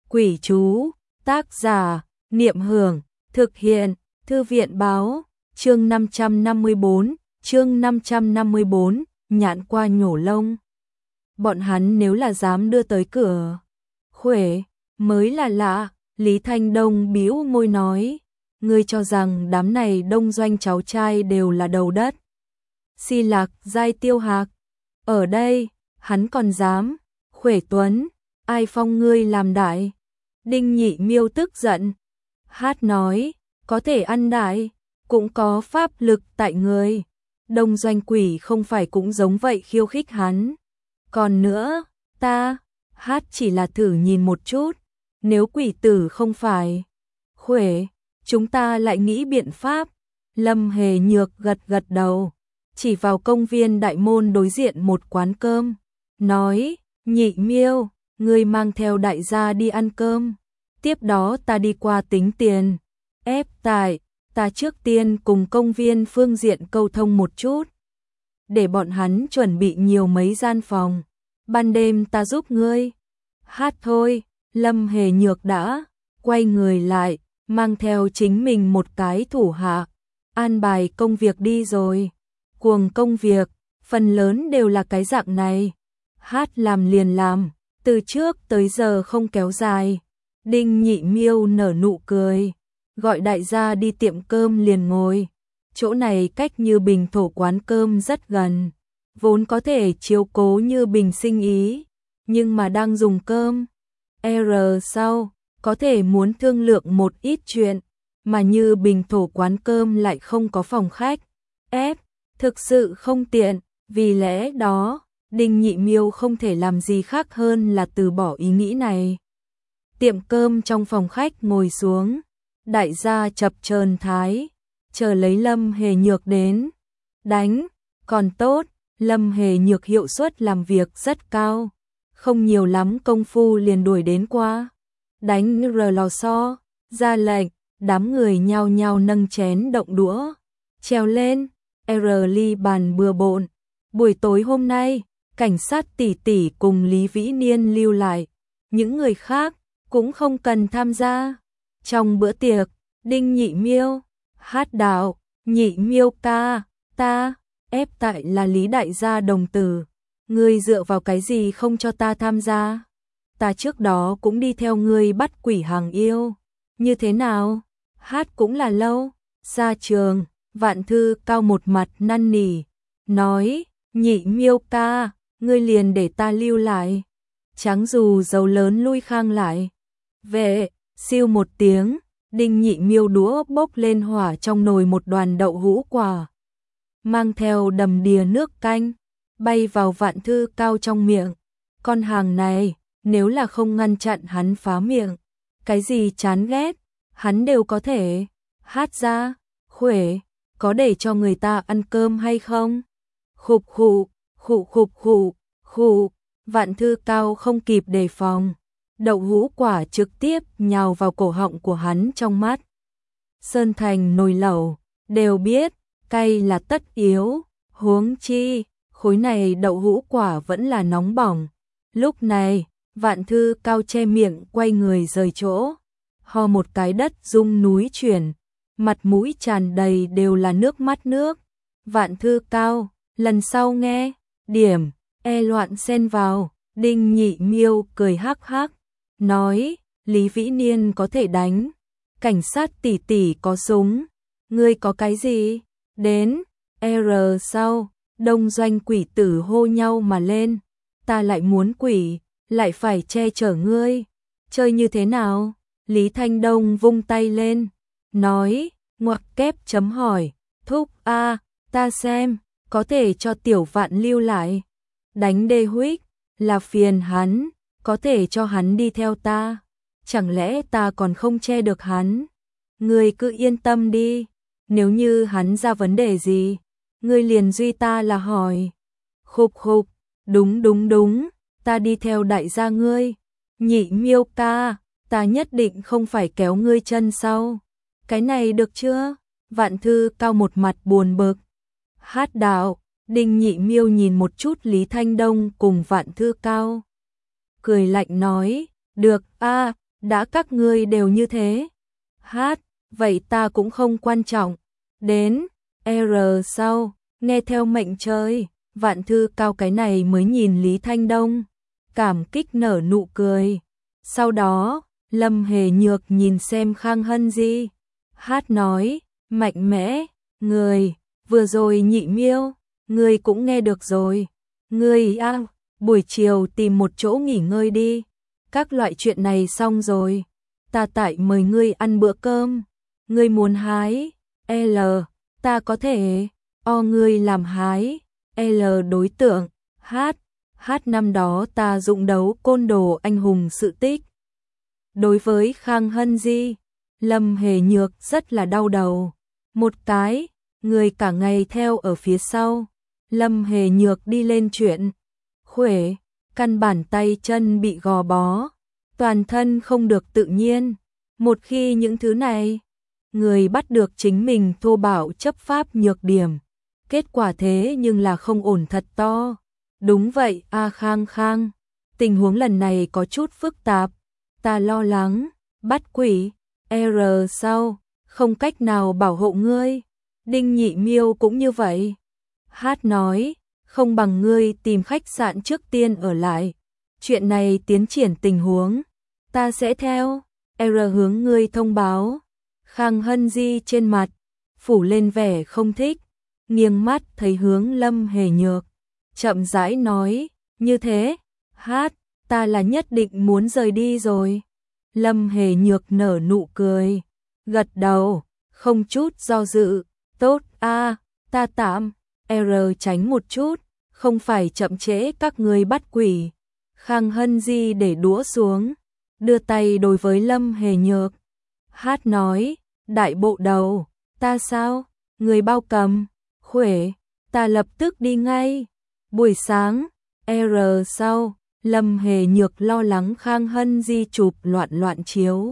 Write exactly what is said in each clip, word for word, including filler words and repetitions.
Quỷ chú, tác giả, Niệm Hưởng, thực hiện, Thư viện báo, chương năm trăm năm mươi bốn, chương năm trăm năm mươi bốn, nhạn qua nhổ lông. Bọn hắn nếu là dám đưa tới cửa, Khuể, mới là lạ, Lý Thanh Đông bĩu môi nói, ngươi cho rằng đám này đông doanh cháu trai đều là đầu đất. Si Lạc, Giai Tiêu Hạc, ở đây, hắn còn dám, Khuể Tuấn, ai phong ngươi làm đại? Đinh Nhị Miêu tức giận, hát nói, có thể ăn đại, cũng có pháp lực tại người. Đông doanh quỷ không phải cũng giống vậy khiêu khích hắn. Còn nữa, ta, hát chỉ là thử nhìn một chút, nếu quỷ tử không phải Khuể, chúng ta lại nghĩ biện pháp. Lâm Hề Nhược gật gật đầu, chỉ vào công viên đại môn đối diện một quán cơm, nói, Nhị Miêu, ngươi mang theo đại gia đi ăn cơm, tiếp đó ta đi qua tính tiền. Ép tại, ta trước tiên cùng công viên phương diện câu thông một chút, để bọn hắn chuẩn bị nhiều mấy gian phòng, ban đêm ta giúp ngươi. Hát thôi, Lâm Hề Nhược đã quay người lại, mang theo chính mình một cái thủ hạ, an bài công việc đi rồi. Cuồng công việc, phần lớn đều là cái dạng này. Hát làm liền làm, từ trước tới giờ không kéo dài. Đinh Nhị Miêu nở nụ cười, gọi đại gia đi tiệm cơm liền ngồi. Chỗ này cách Như Bình thổ quán cơm rất gần, vốn có thể chiếu cố Như Bình sinh ý, nhưng mà đang dùng cơm R sau, có thể muốn thương lượng một ít chuyện, mà Như Bình thổ quán cơm lại không có phòng khách. F, thực sự không tiện, vì lẽ đó, Đinh Nhị Miêu không thể làm gì khác hơn là từ bỏ ý nghĩ này. Tiệm cơm trong phòng khách ngồi xuống, đại gia chập chờn thái, chờ lấy Lâm Hề Nhược đến. Đánh, còn tốt, Lâm Hề Nhược hiệu suất làm việc rất cao, không nhiều lắm công phu liền đuổi đến qua. Đánh r lò xo, ra lệnh, đám người nhao nhao nâng chén động đũa, treo lên, R ly bàn bừa bộn. Buổi tối hôm nay, cảnh sát tỷ tỷ cùng Lý Vĩ Niên lưu lại, những người khác cũng không cần tham gia. Trong bữa tiệc, Đinh Nhị Miêu hát đạo, Nhị Miêu ca, ta, ép tại là Lý đại gia đồng tử, ngươi dựa vào cái gì không cho ta tham gia? Ta trước đó cũng đi theo ngươi bắt quỷ hàng yêu, như thế nào? Hát cũng là lâu. Ra trường, Vạn Thư Cao một mặt năn nỉ, nói, Nhị Miêu ca, ngươi liền để ta lưu lại. Trắng dù dầu lớn lui khang lại. Vệ, siêu một tiếng, Đinh Nhị Miêu đũa bốc lên hỏa trong nồi một đoàn đậu hũ quả, mang theo đầm đìa nước canh, bay vào Vạn Thư Cao trong miệng. Con hàng này, nếu là không ngăn chặn hắn phá miệng, cái gì chán ghét, hắn đều có thể hát ra. Khuể, có để cho người ta ăn cơm hay không? Khục khụ, khụ khục khụ, khụ, Vạn Thư Cao không kịp đề phòng, đậu hũ quả trực tiếp nhào vào cổ họng của hắn. Trong mắt Sơn Thành nồi lẩu, đều biết, cay là tất yếu, huống chi, khối này đậu hũ quả vẫn là nóng bỏng. Lúc này, Vạn Thư Cao che miệng quay người rời chỗ, ho một cái đất rung núi chuyển, mặt mũi tràn đầy đều là nước mắt nước. Vạn Thư Cao, lần sau nghe, điểm, e loạn xen vào. Đinh Nhị Miêu cười hắc hắc, nói, Lý Vĩ Niên có thể đánh, cảnh sát tỷ tỷ có súng, ngươi có cái gì? Đến, R sau, đông doanh quỷ tử hô nhau mà lên, ta lại muốn quỷ, lại phải che chở ngươi, chơi như thế nào? Lý Thanh Đông vung tay lên, nói, ngoặc kép chấm hỏi, thúc a, ta xem, có thể cho tiểu Vạn lưu lại, đánh đê huých, là phiền hắn, có thể cho hắn đi theo ta, chẳng lẽ ta còn không che được hắn? Ngươi cứ yên tâm đi, nếu như hắn ra vấn đề gì, ngươi liền duy ta là hỏi. Khục khục, đúng đúng đúng, ta đi theo đại gia ngươi. Nhị Miêu ca, ta nhất định không phải kéo ngươi chân sau. Cái này được chưa? Vạn Thư Cao một mặt buồn bực. Hát đạo, Đinh Nhị Miêu nhìn một chút Lý Thanh Đông cùng Vạn Thư Cao, cười lạnh nói, được a, đã các ngươi đều như thế. Hát, vậy ta cũng không quan trọng. Đến, R sau, nghe theo mệnh chơi. Vạn Thư Cao cái này mới nhìn Lý Thanh Đông, cảm kích nở nụ cười. Sau đó, Lâm Hề Nhược nhìn xem Khang Hân Di. Hát nói, mạnh mẽ, người, vừa rồi Nhị Miêu, người cũng nghe được rồi. Người à, buổi chiều tìm một chỗ nghỉ ngơi đi. Các loại chuyện này xong rồi, ta tại mời ngươi ăn bữa cơm. Ngươi muốn hái, L, ta có thể, O ngươi làm hái, L đối tượng, Hát, Hát năm đó ta dụng đấu côn đồ anh hùng sự tích. Đối với Khang Hân Di, Lâm Hề Nhược rất là đau đầu. Một cái, người cả ngày theo ở phía sau. Lâm Hề Nhược đi lên chuyện khuỷu, căn bản tay chân bị gò bó, toàn thân không được tự nhiên. Một khi những thứ này, người bắt được chính mình thô bạo chấp pháp nhược điểm. Kết quả thế nhưng là không ổn thật to. Đúng vậy, A Khang Khang, tình huống lần này có chút phức tạp. Ta lo lắng, bắt quỷ, R sau, không cách nào bảo hộ ngươi. Đinh Nhị Miêu cũng như vậy. Hát nói, không bằng ngươi tìm khách sạn trước tiên ở lại. Chuyện này tiến triển tình huống, ta sẽ theo, R hướng ngươi thông báo. Khang Hân Di trên mặt, phủ lên vẻ không thích, nghiêng mắt thấy hướng Lâm Hề Nhược. Chậm rãi nói, như thế, Hát, ta là nhất định muốn rời đi rồi. Lâm Hề Nhược nở nụ cười, gật đầu, không chút do dự, tốt a, ta tạm, R tránh một chút, không phải chậm trễ các ngươi bắt quỷ. Khang Hân Di để đũa xuống, đưa tay đối với Lâm Hề Nhược. Hát nói, đại bộ đầu, ta sao, người bao cầm, khuỷu, ta lập tức đi ngay. Buổi sáng, R sau, Lâm Hề Nhược lo lắng Khang Hân Di chụp loạn loạn chiếu.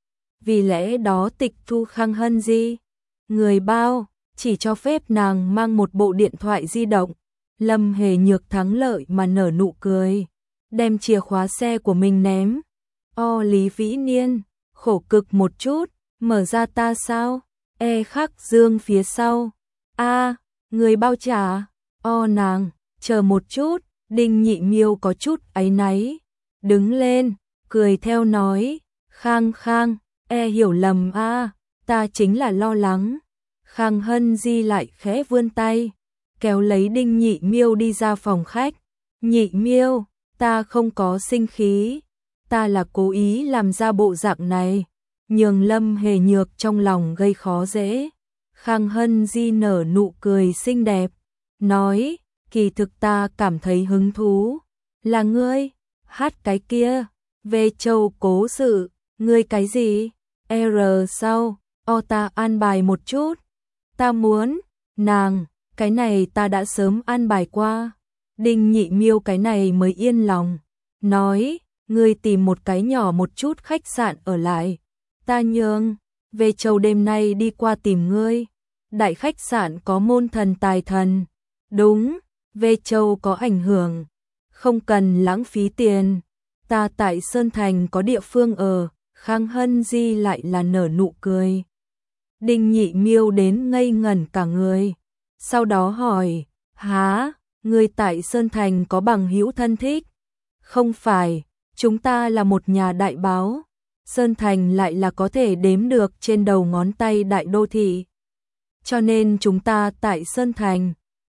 Vì lẽ đó tịch thu Khang Hân Di. Người bao, chỉ cho phép nàng mang một bộ điện thoại di động. Lâm Hề Nhược thắng lợi mà nở nụ cười, đem chìa khóa xe của mình ném. O Lý Vĩ Niên, khổ cực một chút, mở ra ta sao? E Khắc Dương phía sau. A, người bao trả. O nàng, chờ một chút. Đinh Nhị Miêu có chút áy náy, đứng lên, cười theo nói, Khang Khang, e hiểu lầm a, ta chính là lo lắng. Khang Hân Di lại khẽ vươn tay, kéo lấy Đinh Nhị Miêu đi ra phòng khách. Nhị Miêu, ta không có sinh khí, ta là cố ý làm ra bộ dạng này, nhường Lâm Hề Nhược trong lòng gây khó dễ. Khang Hân Di nở nụ cười xinh đẹp, nói, kỳ thực ta cảm thấy hứng thú, là ngươi, Hát cái kia, về Châu cố sự, ngươi cái gì, R sau, O ta an bài một chút, ta muốn, nàng, cái này ta đã sớm an bài qua. Đinh Nhị Miêu cái này mới yên lòng, nói, ngươi tìm một cái nhỏ một chút khách sạn ở lại, ta nhường, về Châu đêm nay đi qua tìm ngươi, đại khách sạn có môn thần tài thần, đúng. Về Châu có ảnh hưởng, không cần lãng phí tiền, ta tại Sơn Thành có địa phương ở. Khang Hân Di lại là nở nụ cười. Đinh Nhị Miêu đến ngây ngẩn cả người, sau đó hỏi, há, người tại Sơn Thành có bằng hữu thân thích? Không phải, chúng ta là một nhà đại báo, Sơn Thành lại là có thể đếm được trên đầu ngón tay đại đô thị. Cho nên chúng ta tại Sơn Thành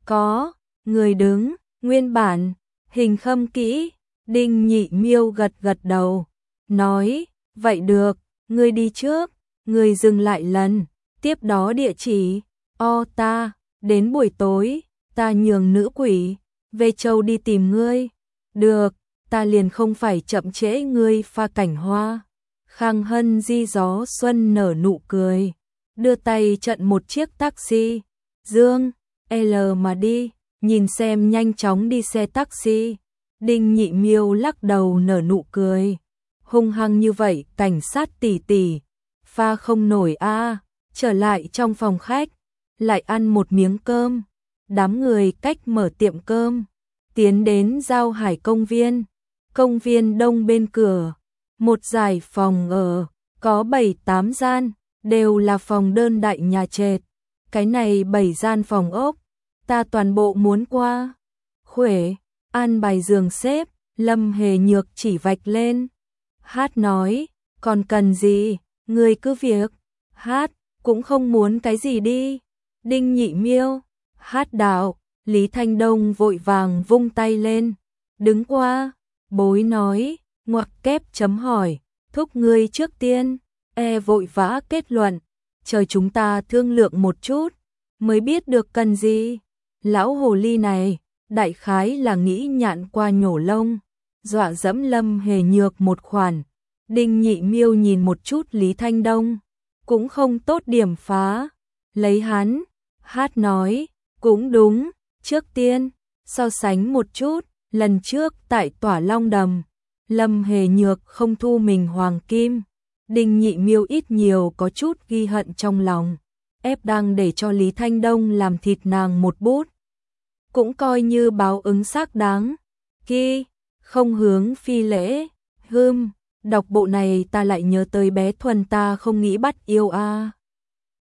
có người đứng, nguyên bản, hình khâm kỹ. Đinh Nhị Miêu gật gật đầu, nói, vậy được, ngươi đi trước, ngươi dừng lại lần, tiếp đó địa chỉ, o ta, đến buổi tối, ta nhường nữ quỷ, về Châu đi tìm ngươi, được, ta liền không phải chậm trễ ngươi pha cảnh hoa. Khang Hân Di gió xuân nở nụ cười, đưa tay trận một chiếc taxi, Dương, L mà đi. Nhìn xem nhanh chóng đi xe taxi. Đinh Nhị Miêu lắc đầu nở nụ cười, hung hăng như vậy cảnh sát tỷ tỷ, pha không nổi a. Trở lại trong phòng khách, lại ăn một miếng cơm. Đám người cách mở tiệm cơm, tiến đến Giao Hải công viên. Công viên đông bên cửa, Một dải phòng ở, có bảy tám gian, đều là phòng đơn đại nhà trệt. Cái này bảy gian phòng ốc, ta toàn bộ muốn qua. Khuể, an bài giường xếp, Lâm Hề Nhược chỉ vạch lên. Hát nói, còn cần gì, người cứ việc. Hát, cũng không muốn cái gì đi. Đinh Nhị Miêu, Hát đạo, Lý Thanh Đông vội vàng vung tay lên. Đứng qua, bối nói, ngoặc kép chấm hỏi, thúc ngươi trước tiên. E vội vã kết luận, chờ chúng ta thương lượng một chút, mới biết được cần gì. Lão hồ ly này, đại khái là nghĩ nhạn qua nhổ lông, dọa dẫm Lâm Hề Nhược một khoản. Đinh Nhị Miêu nhìn một chút Lý Thanh Đông, cũng không tốt điểm phá. Lấy hắn, Hát nói, cũng đúng, trước tiên, so sánh một chút, lần trước tại Tỏa Long Đầm, Lâm Hề Nhược không thu mình hoàng kim. Đinh Nhị Miêu ít nhiều có chút ghi hận trong lòng, ép đang để cho Lý Thanh Đông làm thịt nàng một bút. Cũng coi như báo ứng xác đáng. Ki, không hướng phi lễ, hưm, đọc bộ này ta lại nhớ tới bé Thuần ta không nghĩ bắt yêu a.